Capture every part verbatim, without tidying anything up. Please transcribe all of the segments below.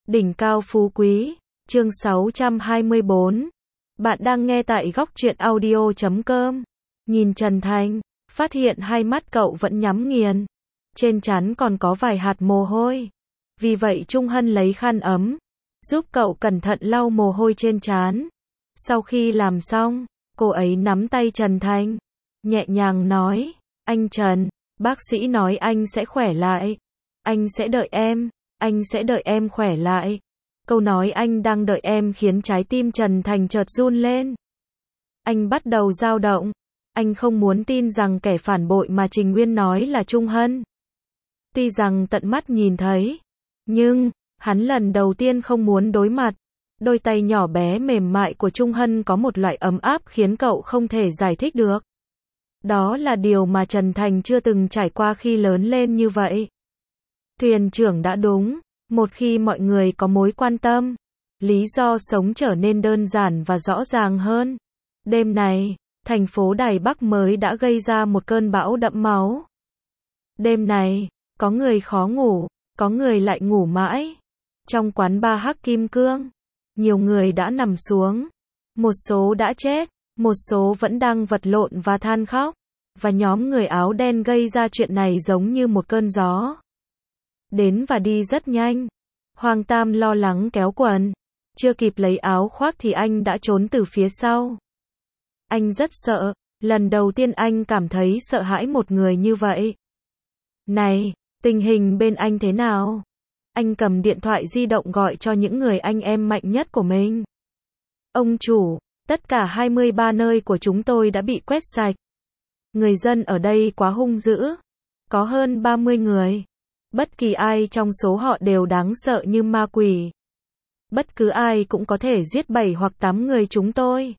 Đỉnh cao phú quý, chương sáu trăm hai mươi bốn. Bạn đang nghe tại góc truyện audio chấm com. Nhìn Trần Thành, phát hiện hai mắt cậu vẫn nhắm nghiền. Trên trán còn có vài hạt mồ hôi. Vì vậy Trung Hân lấy khăn ấm, giúp cậu cẩn thận lau mồ hôi trên trán. Sau khi làm xong, cô ấy nắm tay Trần Thành, nhẹ nhàng nói, anh Trần, bác sĩ nói anh sẽ khỏe lại. Anh sẽ đợi em. Anh sẽ đợi em khỏe lại. Câu nói anh đang đợi em khiến trái tim Trần Thành chợt run lên. Anh bắt đầu dao động. Anh không muốn tin rằng kẻ phản bội mà Trình Uyên nói là Trung Hân. Tuy rằng tận mắt nhìn thấy, nhưng hắn lần đầu tiên không muốn đối mặt. Đôi tay nhỏ bé mềm mại của Trung Hân có một loại ấm áp khiến cậu không thể giải thích được. Đó là điều mà Trần Thành chưa từng trải qua khi lớn lên như vậy. Thuyền trưởng đã đúng, một khi mọi người có mối quan tâm, lý do sống trở nên đơn giản và rõ ràng hơn. Đêm này, thành phố Đài Bắc mới đã gây ra một cơn bão đẫm máu. Đêm này, có người khó ngủ, có người lại ngủ mãi. Trong quán bar Hắc Kim Cương, nhiều người đã nằm xuống, một số đã chết, một số vẫn đang vật lộn và than khóc, và nhóm người áo đen gây ra chuyện này giống như một cơn gió. Đến và đi rất nhanh. Hoàng Tam lo lắng kéo quần. Chưa kịp lấy áo khoác thì anh đã trốn từ phía sau. Anh rất sợ. Lần đầu tiên anh cảm thấy sợ hãi một người như vậy. Này, tình hình bên anh thế nào? Anh cầm điện thoại di động gọi cho những người anh em mạnh nhất của mình. Ông chủ, tất cả hai mươi ba nơi của chúng tôi đã bị quét sạch. Người dân ở đây quá hung dữ. Có hơn ba mươi người. Bất kỳ ai trong số họ đều đáng sợ như ma quỷ. Bất cứ ai cũng có thể giết bảy hoặc tám người chúng tôi.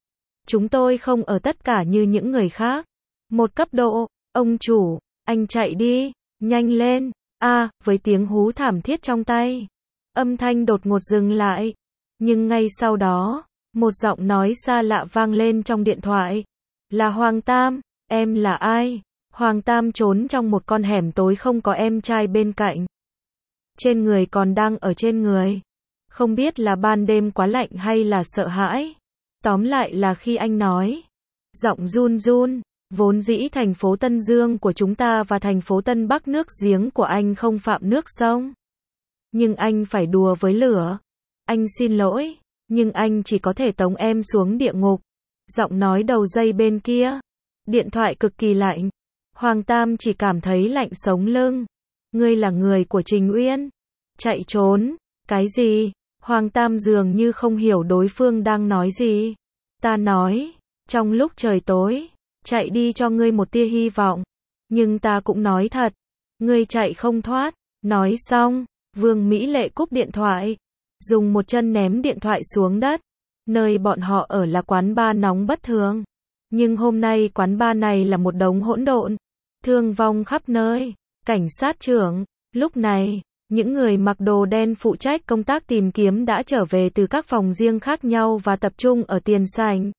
Chúng tôi không ở tất cả như những người khác. Một cấp độ, ông chủ, anh chạy đi, nhanh lên, a à, với tiếng hú thảm thiết trong tay. Âm thanh đột ngột dừng lại. Nhưng ngay sau đó, một giọng nói xa lạ vang lên trong điện thoại. Là Hoàng Tam, em là ai? Hoàng Tam trốn trong một con hẻm tối không có em trai bên cạnh. Trên người còn đang ở trên người. Không biết là ban đêm quá lạnh hay là sợ hãi. Tóm lại là khi anh nói. Giọng run run, vốn dĩ thành phố Tân Dương của chúng ta và thành phố Tân Bắc nước giếng của anh không phạm nước sông. Nhưng anh phải đùa với lửa. Anh xin lỗi, nhưng anh chỉ có thể tống em xuống địa ngục. Giọng nói đầu dây bên kia. Điện thoại cực kỳ lạnh. Hoàng Tam chỉ cảm thấy lạnh sống lưng. Ngươi là người của Trình Uyên. Chạy trốn. Cái gì? Hoàng Tam dường như không hiểu đối phương đang nói gì. Ta nói, trong lúc trời tối, chạy đi cho ngươi một tia hy vọng. Nhưng ta cũng nói thật, ngươi chạy không thoát. Nói xong, Vương Mỹ Lệ cúp điện thoại, dùng một chân ném điện thoại xuống đất. Nơi bọn họ ở là quán bar nóng bất thường. Nhưng hôm nay quán bar này là một đống hỗn độn. Thương vong khắp nơi. Cảnh sát trưởng, lúc này, những người mặc đồ đen phụ trách công tác tìm kiếm đã trở về từ các phòng riêng khác nhau và tập trung ở tiền sảnh.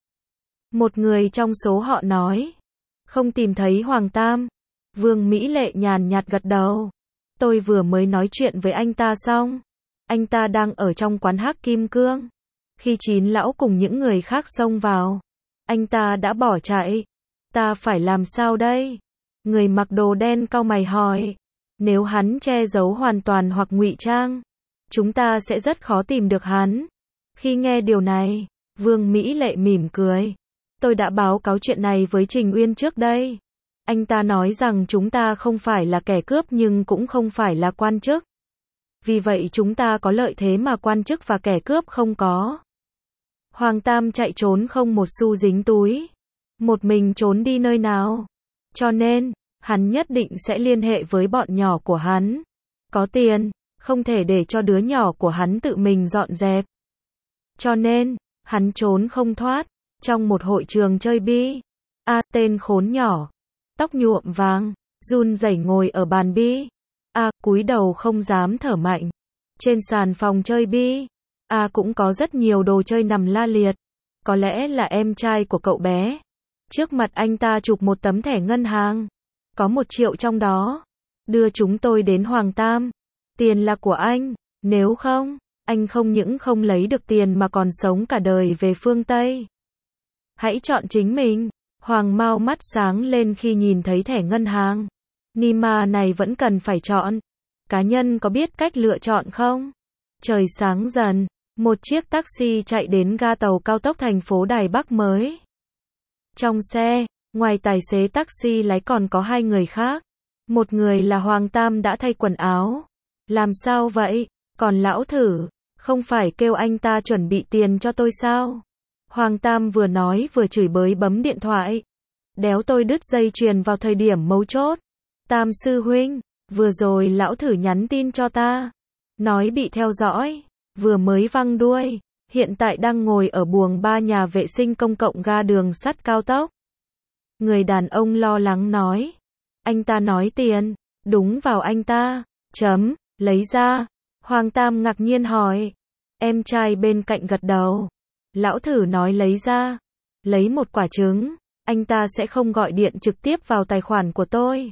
Một người trong số họ nói, không tìm thấy Hoàng Tam. Vương Mỹ Lệ nhàn nhạt gật đầu. Tôi vừa mới nói chuyện với anh ta xong. Anh ta đang ở trong quán Hắc Kim Cương. Khi Chín lão cùng những người khác xông vào, anh ta đã bỏ chạy. Ta phải làm sao đây? Người mặc đồ đen cau mày hỏi. Nếu hắn che giấu hoàn toàn hoặc ngụy trang, chúng ta sẽ rất khó tìm được hắn. Khi nghe điều này, Vương Mỹ Lệ mỉm cười. Tôi đã báo cáo chuyện này với Trình Uyên trước đây. Anh ta nói rằng chúng ta không phải là kẻ cướp nhưng cũng không phải là quan chức. Vì vậy chúng ta có lợi thế mà quan chức và kẻ cướp không có. Hoàng Tam chạy trốn không một xu dính túi. Một mình trốn đi nơi nào. Cho nên, hắn nhất định sẽ liên hệ với bọn nhỏ của hắn. Có tiền, không thể để cho đứa nhỏ của hắn tự mình dọn dẹp. Cho nên, hắn trốn không thoát. Trong một hội trường chơi bi. A à, tên khốn nhỏ. Tóc nhuộm vàng, run rẩy ngồi ở bàn bi. A à, cúi đầu không dám thở mạnh. Trên sàn phòng chơi bi. A à, cũng có rất nhiều đồ chơi nằm la liệt. Có lẽ là em trai của cậu bé. Trước mặt anh ta chụp một tấm thẻ ngân hàng. Có một triệu trong đó. Đưa chúng tôi đến Hoàng Tam. Tiền là của anh. Nếu không, anh không những không lấy được tiền mà còn sống cả đời về phương Tây. Hãy chọn chính mình. Hoàng Mao mắt sáng lên khi nhìn thấy thẻ ngân hàng. Nima này vẫn cần phải chọn. Cá nhân có biết cách lựa chọn không? Trời sáng dần, một chiếc taxi chạy đến ga tàu cao tốc thành phố Đài Bắc mới. Trong xe, ngoài tài xế taxi lái còn có hai người khác. Một người là Hoàng Tam đã thay quần áo. Làm sao vậy? Còn lão thử, không phải kêu anh ta chuẩn bị tiền cho tôi sao? Hoàng Tam vừa nói vừa chửi bới bấm điện thoại. Đéo tôi đứt dây chuyền vào thời điểm mấu chốt. Tam sư huynh, vừa rồi lão thử nhắn tin cho ta. Nói bị theo dõi, vừa mới văng đuôi. Hiện tại đang ngồi ở buồng ba nhà vệ sinh công cộng ga đường sắt cao tốc. Người đàn ông lo lắng nói. Anh ta nói tiền, đúng vào anh ta. Chấm, lấy ra. Hoàng Tam ngạc nhiên hỏi. Em trai bên cạnh gật đầu. Lão thử nói lấy ra. Lấy một quả trứng. Anh ta sẽ không gọi điện trực tiếp vào tài khoản của tôi.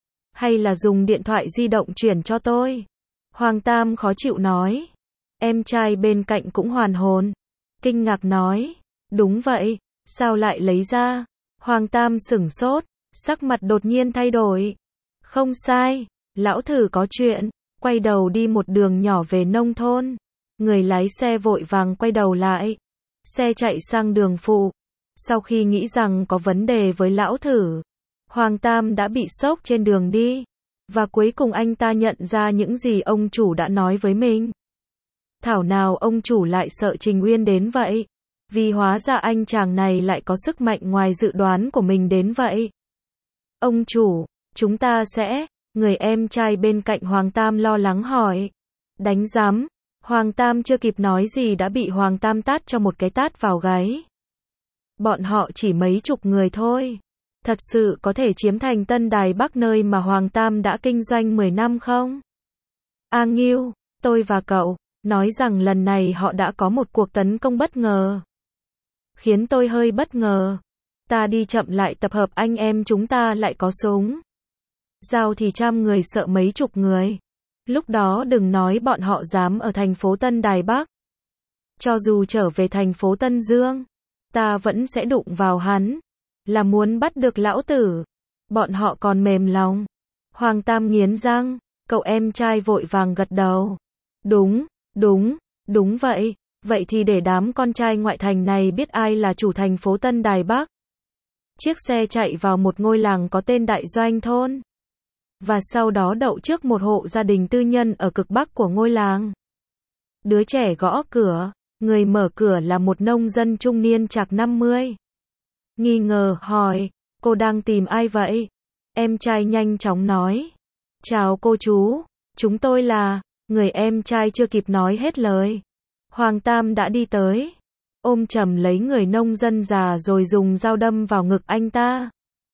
Hay là dùng điện thoại di động chuyển cho tôi. Hoàng Tam khó chịu nói. Em trai bên cạnh cũng hoàn hồn. Kinh ngạc nói. Đúng vậy, sao lại lấy ra? Hoàng Tam sửng sốt, sắc mặt đột nhiên thay đổi. Không sai, lão thử có chuyện. Quay đầu đi một đường nhỏ về nông thôn. Người lái xe vội vàng quay đầu lại. Xe chạy sang đường phụ. Sau khi nghĩ rằng có vấn đề với lão thử, Hoàng Tam đã bị sốc trên đường đi. Và cuối cùng anh ta nhận ra những gì ông chủ đã nói với mình. Thảo nào ông chủ lại sợ Trình Uyên đến vậy. Vì hóa ra anh chàng này lại có sức mạnh ngoài dự đoán của mình đến vậy. Ông chủ, chúng ta sẽ... Người em trai bên cạnh Hoàng Tam lo lắng hỏi. Đánh giám. Hoàng Tam chưa kịp nói gì đã bị Hoàng Tam tát cho một cái tát vào gáy. Bọn họ chỉ mấy chục người thôi. Thật sự có thể chiếm thành Tân Đài Bắc nơi mà Hoàng Tam đã kinh doanh mười năm không? A Ngưu, tôi và cậu, nói rằng lần này họ đã có một cuộc tấn công bất ngờ. Khiến tôi hơi bất ngờ. Ta đi chậm lại tập hợp anh em chúng ta lại có súng. Giao thì trăm người sợ mấy chục người. Lúc đó đừng nói bọn họ dám ở thành phố Tân Đài Bắc. Cho dù trở về thành phố Tân Dương, ta vẫn sẽ đụng vào hắn. Là muốn bắt được lão tử. Bọn họ còn mềm lòng. Hoàng Tam nghiến răng, cậu em trai vội vàng gật đầu. Đúng, đúng, đúng vậy. Vậy thì để đám con trai ngoại thành này biết ai là chủ thành phố Tân Đài Bắc. Chiếc xe chạy vào một ngôi làng có tên Đại Doanh Thôn. Và sau đó đậu trước một hộ gia đình tư nhân ở cực bắc của ngôi làng. Đứa trẻ gõ cửa, người mở cửa là một nông dân trung niên chạc năm mươi. Nghi ngờ hỏi, cô đang tìm ai vậy? Em trai nhanh chóng nói. Chào cô chú, chúng tôi là... Người em trai chưa kịp nói hết lời. Hoàng Tam đã đi tới. Ôm chầm lấy người nông dân già rồi dùng dao đâm vào ngực anh ta.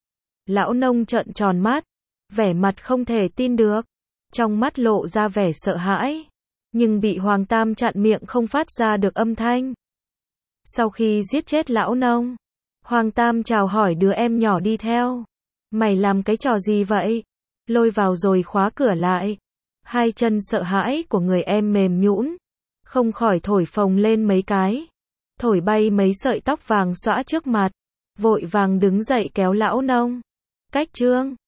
Lão nông trợn tròn mắt. Vẻ mặt không thể tin được. Trong mắt lộ ra vẻ sợ hãi. Nhưng bị Hoàng Tam chặn miệng không phát ra được âm thanh. Sau khi giết chết lão nông, Hoàng Tam chào hỏi đứa em nhỏ đi theo. Mày làm cái trò gì vậy? Lôi vào rồi khóa cửa lại. Hai chân sợ hãi của người em mềm nhũn, không khỏi thổi phồng lên mấy cái. Thổi bay mấy sợi tóc vàng xõa trước mặt. Vội vàng đứng dậy kéo lão nông. Cách trương.